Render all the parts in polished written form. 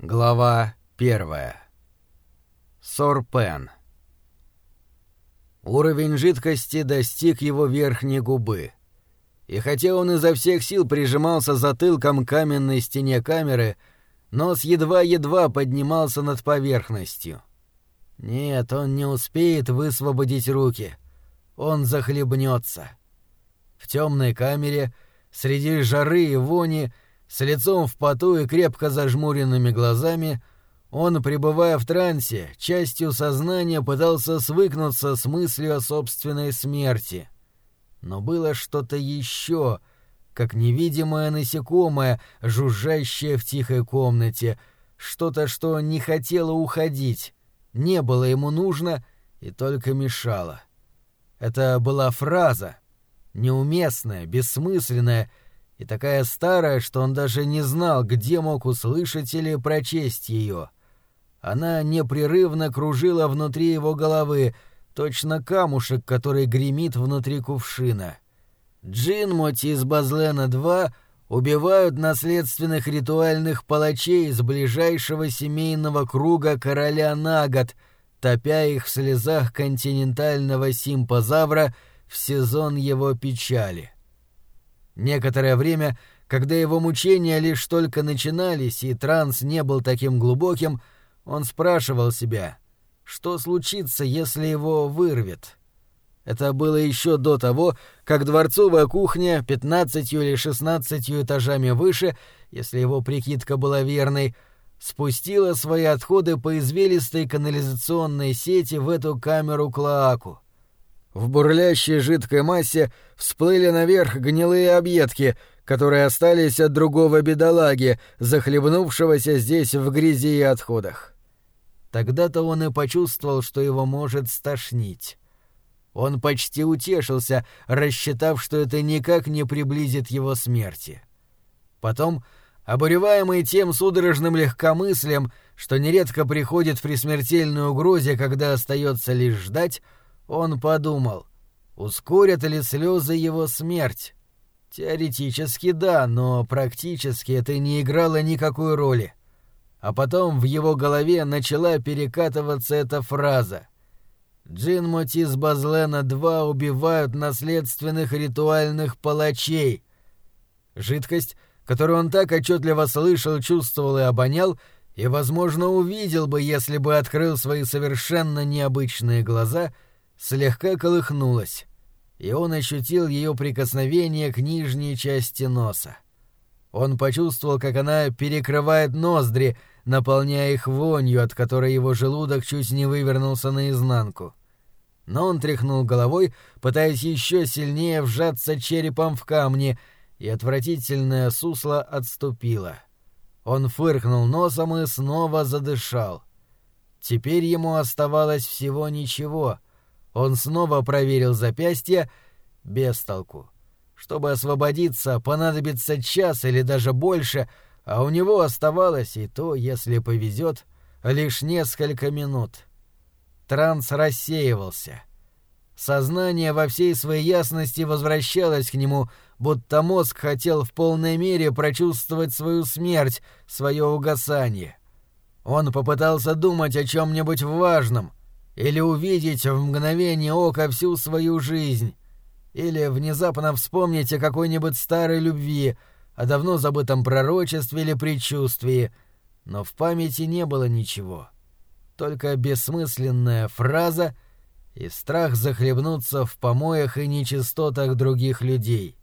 Глава 1. Сор-Пен. Уровень жидкости достиг его верхней губы. И хотя он изо всех сил прижимался затылком к каменной стене камеры, нос едва-едва поднимался над поверхностью. Нет, он не успеет высвободить руки. Он захлебнется. В темной камере, среди жары и вони, с лицом в поту и крепко зажмуренными глазами, он, пребывая в трансе, частью сознания пытался свыкнуться с мыслью о собственной смерти. Но было что-то еще, как невидимое насекомое, жужжащее в тихой комнате, что-то, что не хотело уходить, не было ему нужно и только мешало. Это была фраза, неуместная, бессмысленная, и такая старая, что он даже не знал, где мог услышать или прочесть ее. Она непрерывно кружила внутри его головы, точно камушек, который гремит внутри кувшина. Джинмоти из Базлена-2 убивают наследственных ритуальных палачей из ближайшего семейного круга короля Нагат, топя их в слезах континентального симпозавра в сезон его печали. Некоторое время, когда его мучения лишь только начинались и транс не был таким глубоким, он спрашивал себя, что случится, если его вырвет. Это было еще до того, как дворцовая кухня 15 или 16 этажами выше, если его прикидка была верной, спустила свои отходы по извилистой канализационной сети в эту камеру-клоаку. В бурлящей жидкой массе всплыли наверх гнилые объедки, которые остались от другого бедолаги, захлебнувшегося здесь в грязи и отходах. Тогда-то он и почувствовал, что его может стошнить. Он почти утешился, рассчитав, что это никак не приблизит его смерти. Потом, обуреваемый тем судорожным легкомыслием, что нередко приходит при смертельной угрозе, когда остается лишь ждать, он подумал, ускорят ли слезы его смерть. Теоретически да, но практически это не играло никакой роли. А потом в его голове начала перекатываться эта фраза. «Джинмоти из Базлена-2 убивают наследственных ритуальных палачей». Жидкость, которую он так отчетливо слышал, чувствовал и обонял, и, возможно, увидел бы, если бы открыл свои совершенно необычные глаза, слегка колыхнулась, и он ощутил ее прикосновение к нижней части носа. Он почувствовал, как она перекрывает ноздри, наполняя их вонью, от которой его желудок чуть не вывернулся наизнанку. Но он тряхнул головой, пытаясь еще сильнее вжаться черепом в камни, и отвратительное сусло отступило. Он фыркнул носом и снова задышал. Теперь ему оставалось всего ничего. Он снова проверил запястье, без толку. Чтобы освободиться, понадобится час или даже больше, а у него оставалось, и то, если повезет, лишь несколько минут. Транс рассеивался. Сознание во всей своей ясности возвращалось к нему, будто мозг хотел в полной мере прочувствовать свою смерть, свое угасание. Он попытался думать о чем-нибудь важном, или увидеть в мгновение ока всю свою жизнь, или внезапно вспомнить о какой-нибудь старой любви, о давно забытом пророчестве или предчувствии, но в памяти не было ничего. Только бессмысленная фраза и страх захлебнуться в помоях и нечистотах других людей.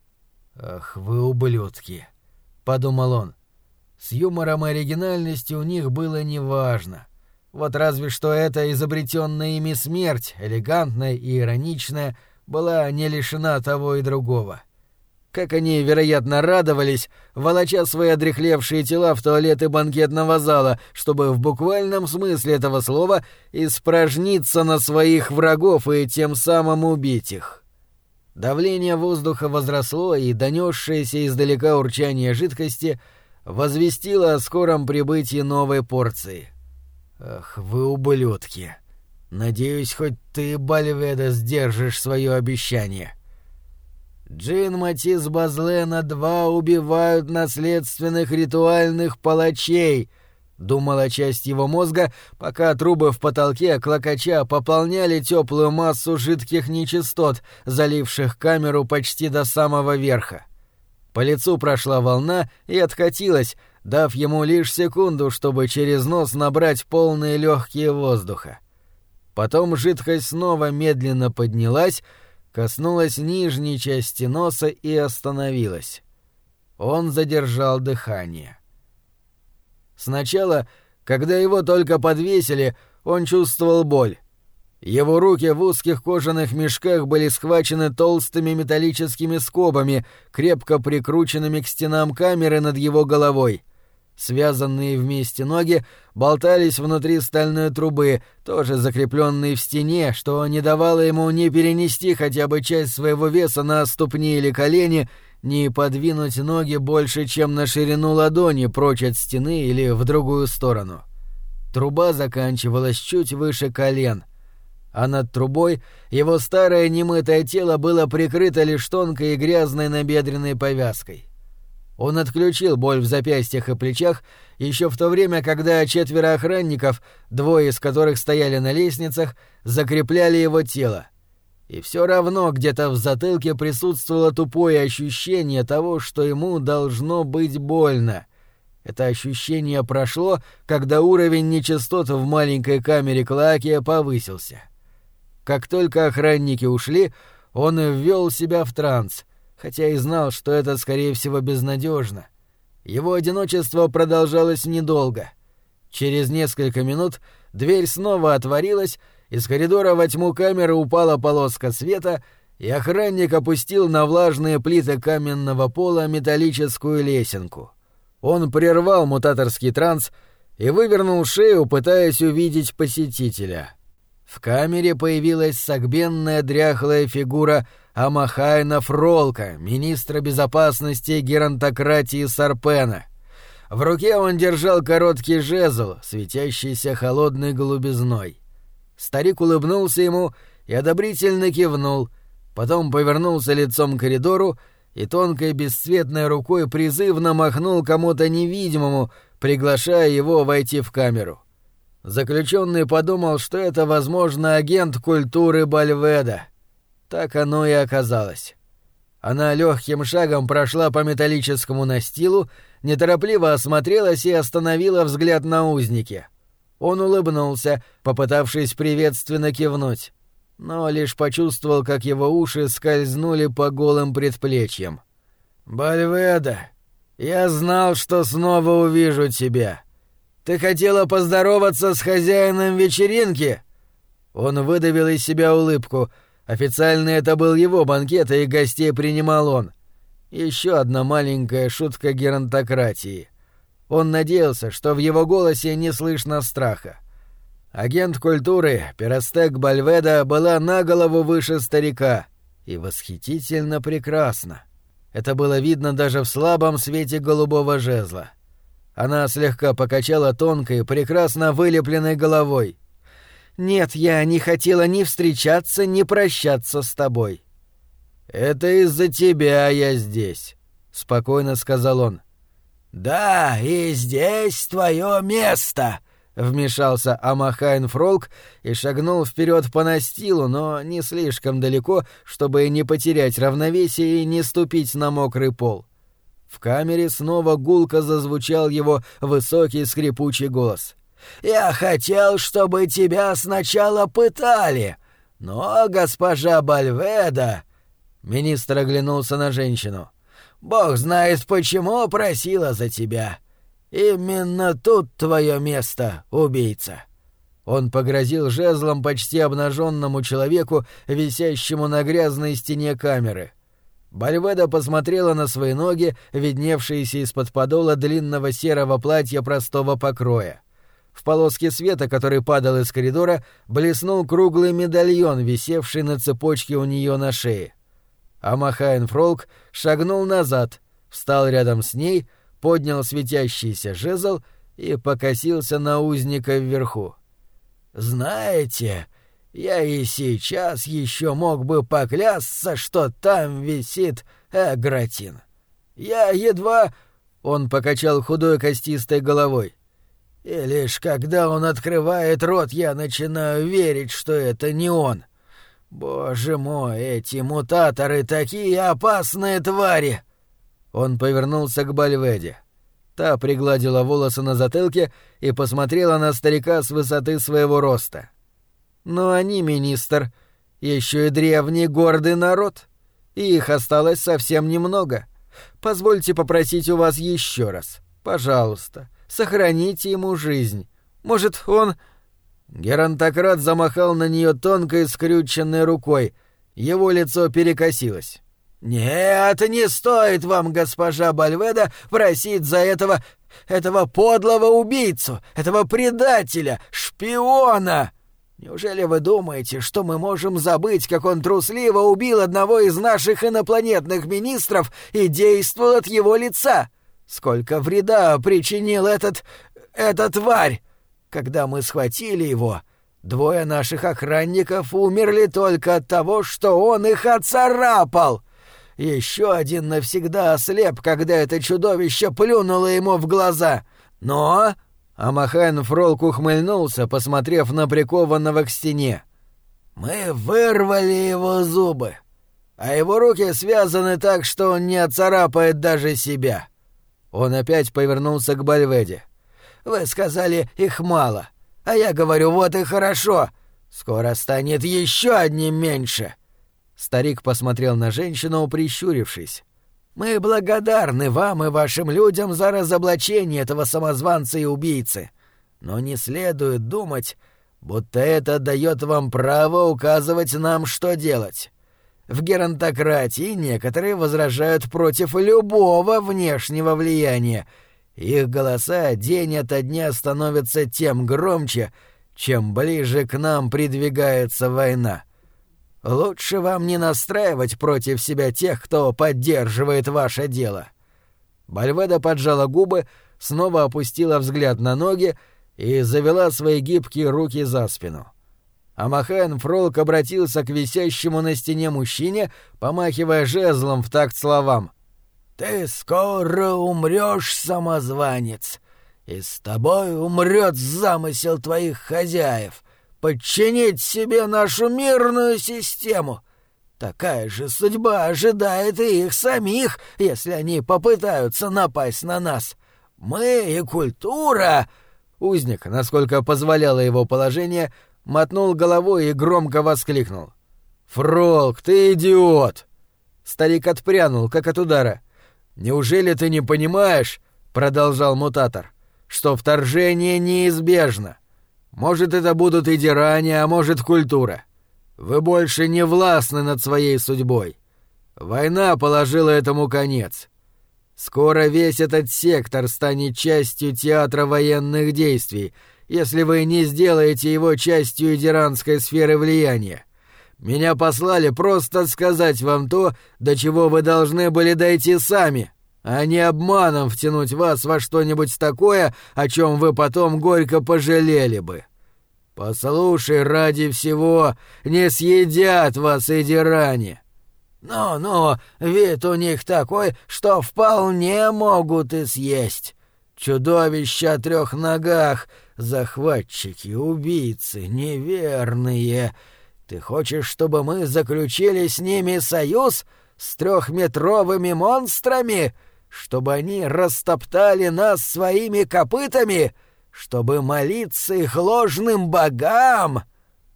«Ах, вы ублюдки!» — подумал он. С юмором и оригинальностью у них было неважно. Вот разве что эта изобретенная ими смерть, элегантная и ироничная, была не лишена того и другого. Как они, вероятно, радовались, волоча свои одряхлевшие тела в туалеты банкетного зала, чтобы в буквальном смысле этого слова испражниться на своих врагов и тем самым убить их. Давление воздуха возросло, и донесшееся издалека урчание жидкости возвестило о скором прибытии новой порции. «Ах, вы ублюдки! Надеюсь, хоть ты, Бальведа, сдержишь свое обещание». Джинмоти из Базлена-2 убивают наследственных ритуальных палачей, — думала часть его мозга, пока трубы в потолке клокоча пополняли теплую массу жидких нечистот, заливших камеру почти до самого верха. По лицу прошла волна и откатилась, дав ему лишь секунду, чтобы через нос набрать полные легкие воздуха. Потом жидкость снова медленно поднялась, коснулась нижней части носа и остановилась. Он задержал дыхание. Сначала, когда его только подвесили, он чувствовал боль. Его руки в узких кожаных мешках были схвачены толстыми металлическими скобами, крепко прикрученными к стенам камеры над его головой. Связанные вместе ноги болтались внутри стальной трубы, тоже закрепленной в стене, что не давало ему ни перенести хотя бы часть своего веса на ступни или колени, ни подвинуть ноги больше, чем на ширину ладони прочь от стены или в другую сторону. Труба заканчивалась чуть выше колен, а над трубой его старое немытое тело было прикрыто лишь тонкой и грязной набедренной повязкой. Он отключил боль в запястьях и плечах еще в то время, когда 4 охранников, 2 из которых стояли на лестницах, закрепляли его тело. И все равно где-то в затылке присутствовало тупое ощущение того, что ему должно быть больно. Это ощущение прошло, когда уровень нечистот в маленькой камере Клоаки повысился. Как только охранники ушли, он ввел себя в транс, хотя и знал, что это, скорее всего, безнадежно. Его одиночество продолжалось недолго. Через несколько минут дверь снова отворилась, из коридора во тьму камеры упала полоска света, и охранник опустил на влажные плиты каменного пола металлическую лесенку. Он прервал мутаторский транс и вывернул шею, пытаясь увидеть посетителя. В камере появилась согбенная дряхлая фигура Амахайна Фролка, министра безопасности геронтократии Сарпена. В руке он держал короткий жезл, светящийся холодной голубизной. Старик улыбнулся ему и одобрительно кивнул, потом повернулся лицом к коридору и тонкой бесцветной рукой призывно махнул кому-то невидимому, приглашая его войти в камеру. Заключенный подумал, что это, возможно, агент культуры Бальведа. Так оно и оказалось. Она легким шагом прошла по металлическому настилу, неторопливо осмотрелась и остановила взгляд на узнике. Он улыбнулся, попытавшись приветственно кивнуть, но лишь почувствовал, как его уши скользнули по голым предплечьям. «Бальведа, я знал, что снова увижу тебя. Ты хотела поздороваться с хозяином вечеринки?» Он выдавил из себя улыбку. Официально это был его банкет, и гостей принимал он. Еще одна маленькая шутка геронтократии. Он надеялся, что в его голосе не слышно страха. Агент культуры Перестек Бальведа была на голову выше старика и восхитительно прекрасна. Это было видно даже в слабом свете голубого жезла. Она слегка покачала тонкой, прекрасно вылепленной головой. «Нет, я не хотела ни встречаться, ни прощаться с тобой». «Это из-за тебя я здесь», — спокойно сказал он. «Да, и здесь твое место», — вмешался Амахайн Фролк и шагнул вперед по настилу, но не слишком далеко, чтобы не потерять равновесие и не ступить на мокрый пол. В камере снова гулко зазвучал его высокий скрипучий голос. «Я хотел, чтобы тебя сначала пытали, но госпожа Бальведа...» Министр оглянулся на женщину. «Бог знает, почему просила за тебя. Именно тут твое место, убийца». Он погрозил жезлом почти обнаженному человеку, висящему на грязной стене камеры. Бальведа посмотрела на свои ноги, видневшиеся из-под подола длинного серого платья простого покроя. В полоске света, который падал из коридора, блеснул круглый медальон, висевший на цепочке у нее на шее. Амахайн Фролк шагнул назад, встал рядом с ней, поднял светящийся жезл и покосился на узника вверху. «Знаете, я и сейчас еще мог бы поклясться, что там висит Эгратин. Я едва...» — он покачал худой костистой головой. И лишь когда он открывает рот, я начинаю верить, что это не он. Боже мой, эти мутаторы такие опасные твари!» Он повернулся к Бальведе. Та пригладила волосы на затылке и посмотрела на старика с высоты своего роста. «Но они, министр, еще и древний гордый народ, и их осталось совсем немного. Позвольте попросить у вас еще раз. Пожалуйста, сохраните ему жизнь. Может, он...» Геронтократ замахал на нее тонкой скрюченной рукой. Его лицо перекосилось. «Нет, не стоит вам, госпожа Бальведа, просить за этого подлого убийцу, этого предателя, шпиона! Неужели вы думаете, что мы можем забыть, как он трусливо убил одного из наших инопланетных министров и действовал от его лица? Сколько вреда причинил эта тварь! Когда мы схватили его, 2 наших охранников умерли только от того, что он их оцарапал. Еще один навсегда ослеп, когда это чудовище плюнуло ему в глаза. Но...» Амахайн Фролк ухмыльнулся, посмотрев на прикованного к стене. «Мы вырвали его зубы, а его руки связаны так, что он не оцарапает даже себя». Он опять повернулся к Бальведе. «Вы сказали, их мало, а я говорю, вот и хорошо. Скоро станет еще одним меньше». Старик посмотрел на женщину, прищурившись. «Мы благодарны вам и вашим людям за разоблачение этого самозванца и убийцы. Но не следует думать, будто это дает вам право указывать нам, что делать. В геронтократии некоторые возражают против любого внешнего влияния. Их голоса день ото дня становятся тем громче, чем ближе к нам придвигается война. Лучше вам не настраивать против себя тех, кто поддерживает ваше дело». Бальведа поджала губы, снова опустила взгляд на ноги и завела свои гибкие руки за спину. Амахайн Фролк обратился к висящему на стене мужчине, помахивая жезлом в такт словам. «Ты скоро умрёшь, самозванец, и с тобой умрёт замысел твоих хозяев подчинить себе нашу мирную систему. Такая же судьба ожидает и их самих, если они попытаются напасть на нас. Мы и культура...» Узник, насколько позволяло его положение, мотнул головой и громко воскликнул. «Фролк, ты идиот!» Старик отпрянул, как от удара. «Неужели ты не понимаешь, — продолжал мутатор, — что вторжение неизбежно? Может, это будут и Диране, а может, культура. Вы больше не властны над своей судьбой. Война положила этому конец. Скоро весь этот сектор станет частью театра военных действий, если вы не сделаете его частью диранской сферы влияния. Меня послали просто сказать вам то, до чего вы должны были дойти сами, а не обманом втянуть вас во что-нибудь такое, о чем вы потом горько пожалели бы. Послушай, ради всего, не съедят вас и Диране». «Ну-ну, вид у них такой, что вполне могут и съесть. Чудовища о 3 ногах, захватчики, убийцы, неверные. Ты хочешь, чтобы мы заключили с ними союз, с 3-метровыми монстрами? Чтобы они растоптали нас своими копытами? Чтобы молиться их ложным богам?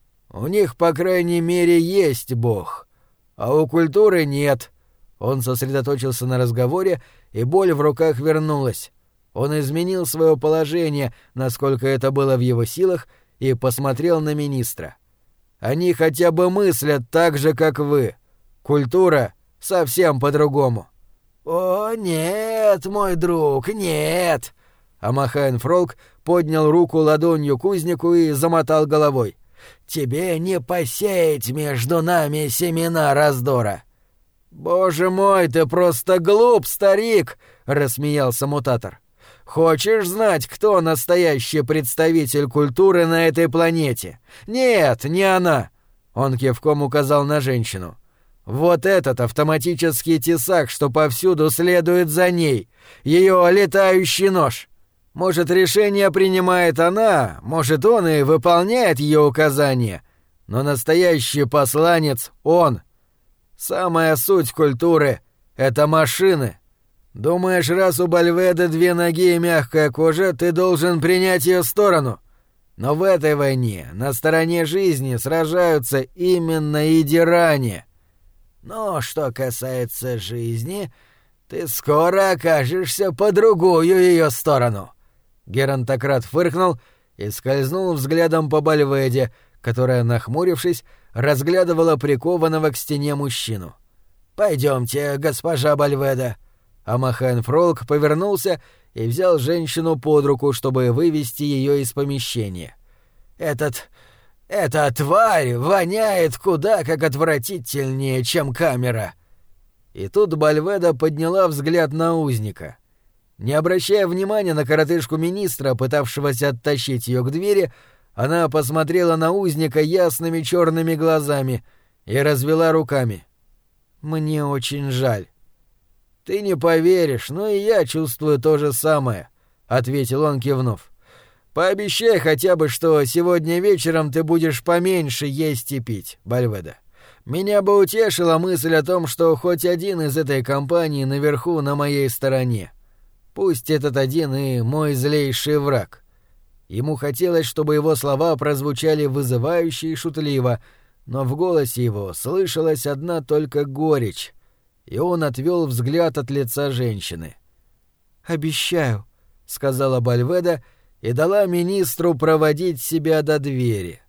У них, по крайней мере, есть бог, а у культуры нет». Он сосредоточился на разговоре, и боль в руках вернулась. Он изменил свое положение, насколько это было в его силах, и посмотрел на министра. «Они хотя бы мыслят так же, как вы. Культура совсем по-другому». «О, нет, мой друг, нет!» Амахайн Фролк поднял руку ладонью к узнику и замотал головой. «Тебе не посеять между нами семена раздора». «Боже мой, ты просто глуп, старик!» — рассмеялся мутатор. «Хочешь знать, кто настоящий представитель культуры на этой планете? Нет, не она!» Он кивком указал на женщину. «Вот этот автоматический тесак, что повсюду следует за ней. Ее летающий нож. Может, решение принимает она, может, он и выполняет ее указания, но настоящий посланец — он. Самая суть культуры — это машины. Думаешь, раз у Бальведы 2 ноги и мягкая кожа, ты должен принять ее сторону? Но в этой войне на стороне жизни сражаются именно идиране. Но что касается жизни, ты скоро окажешься по другую ее сторону. Геронтократ фыркнул и скользнул взглядом по Бальведе, которая, нахмурившись, разглядывала прикованного к стене мужчину. «Пойдемте, госпожа Бальведа». Амахайн Фролк повернулся и взял женщину под руку, чтобы вывести ее из помещения. «Эта тварь воняет куда как отвратительнее, чем камера». И тут Бальведа подняла взгляд на узника. Не обращая внимания на коротышку министра, пытавшегося оттащить ее к двери, она посмотрела на узника ясными черными глазами и развела руками. «Мне очень жаль». «Ты не поверишь, но и я чувствую то же самое», — ответил он, кивнув. «Пообещай хотя бы, что сегодня вечером ты будешь поменьше есть и пить, Бальведа. Меня бы утешила мысль о том, что хоть один из этой компании наверху на моей стороне. Пусть этот один и мой злейший враг». Ему хотелось, чтобы его слова прозвучали вызывающе и шутливо, но в голосе его слышалась одна только горечь, и он отвел взгляд от лица женщины. «Обещаю», — сказала Бальведа и дала министру проводить себя до двери.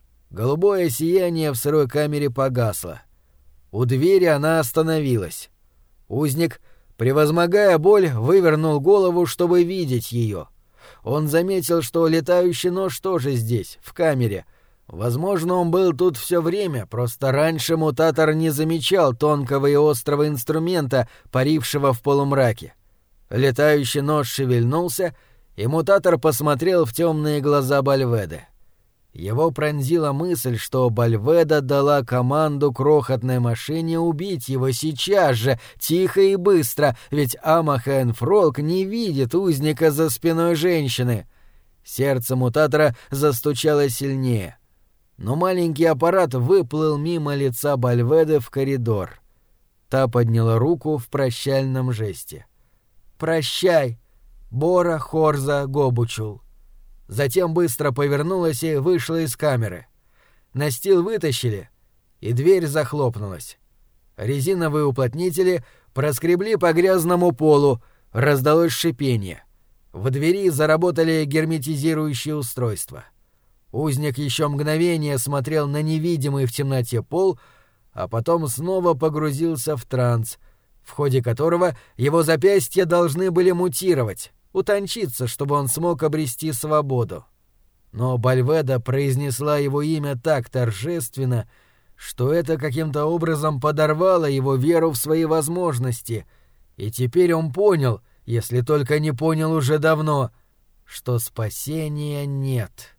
Голубое сияние в сырой камере погасло. У двери она остановилась. Узник, превозмогая боль, вывернул голову, чтобы видеть ее. Он заметил, что летающий нож тоже здесь, в камере. Возможно, он был тут все время, просто раньше мутатор не замечал тонкого и острого инструмента, парившего в полумраке. Летающий нож шевельнулся, и мутатор посмотрел в темные глаза Бальведы. Его пронзила мысль, что Бальведа дала команду крохотной машине убить его сейчас же, тихо и быстро, ведь Амахайн Фролк не видит узника за спиной женщины. Сердце мутатора застучало сильнее. Но маленький аппарат выплыл мимо лица Бальведы в коридор. Та подняла руку в прощальном жесте. «Прощай, Бора Хорза Гобучул». Затем быстро повернулась и вышла из камеры. Настил вытащили, и дверь захлопнулась. Резиновые уплотнители проскребли по грязному полу, раздалось шипение. В двери заработали герметизирующие устройства. Узник еще мгновение смотрел на невидимый в темноте пол, а потом снова погрузился в транс, в ходе которого его запястья должны были мутировать, утончиться, чтобы он смог обрести свободу. Но Бальведа произнесла его имя так торжественно, что это каким-то образом подорвало его веру в свои возможности, и теперь он понял, если только не понял уже давно, что спасения нет.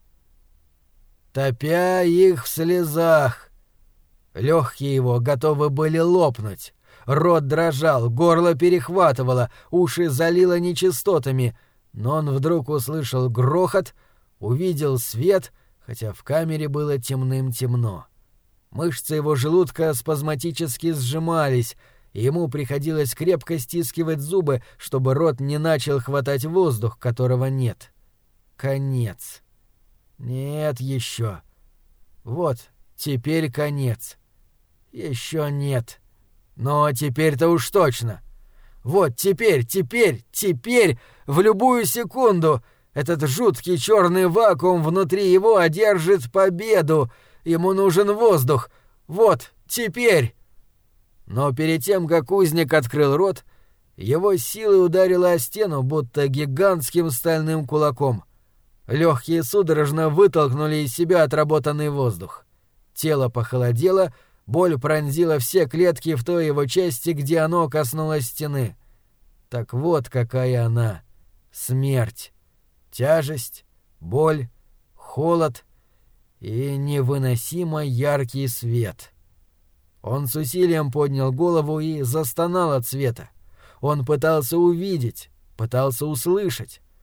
Топя их в слезах, легкие его готовы были лопнуть. Рот дрожал, горло перехватывало, уши залило нечистотами, но он вдруг услышал грохот, увидел свет, хотя в камере было темным-темно. Мышцы его желудка спазматически сжимались, и ему приходилось крепко стискивать зубы, чтобы рот не начал хватать воздух, которого нет. Конец. Нет еще. Вот, теперь конец. Еще нет. Но теперь-то уж точно. Вот теперь, в любую секунду этот жуткий черный вакуум внутри его одержит победу. Ему нужен воздух. Вот, теперь. Но перед тем, как узник открыл рот, его силой ударила о стену, будто гигантским стальным кулаком. Легкие судорожно вытолкнули из себя отработанный воздух. Тело похолодело, боль пронзила все клетки в той его части, где оно коснулось стены. Так вот какая она — смерть. Тяжесть, боль, холод и невыносимо яркий свет. Он с усилием поднял голову и застонал от света. Он пытался увидеть, пытался услышать.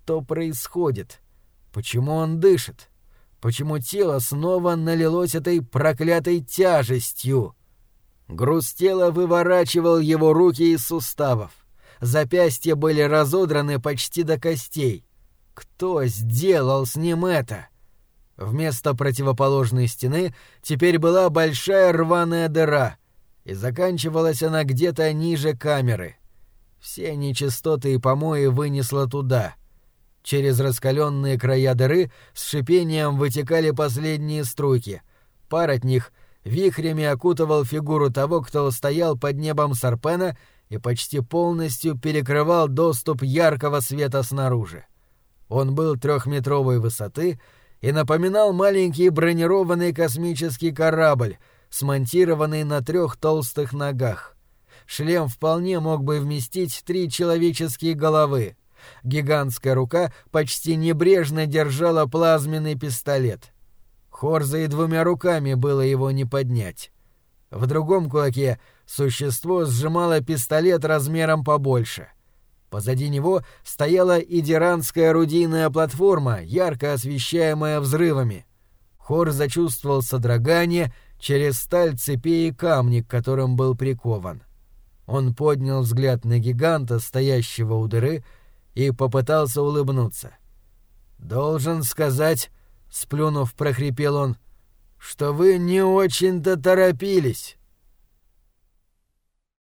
Что происходит? Почему он дышит? Почему тело снова налилось этой проклятой тяжестью? Груз тела выворачивал его руки из суставов. Запястья были разодраны почти до костей. Кто сделал с ним это? Вместо противоположной стены теперь была большая рваная дыра, и заканчивалась она где-то ниже камеры. Все нечистоты и помои вынесло туда. Через раскаленные края дыры с шипением вытекали последние струйки. Пар от них вихрями окутывал фигуру того, кто стоял под небом Сарпена и почти полностью перекрывал доступ яркого света снаружи. Он был 3-метровой высоты и напоминал маленький бронированный космический корабль, смонтированный на 3 толстых ногах. Шлем вполне мог бы вместить 3 человеческие головы. Гигантская рука почти небрежно держала плазменный пистолет. Хорза и 2 руками было его не поднять. В другом кулаке существо сжимало пистолет размером побольше. Позади него стояла идиранская орудийная платформа, ярко освещаемая взрывами. Хорза чувствовал содрогание через сталь цепей и камни, к которым был прикован. Он поднял взгляд на гиганта, стоящего у дыры, и попытался улыбнуться. «Должен сказать, — сплюнув, прохрипел он, — что вы не очень-то торопились».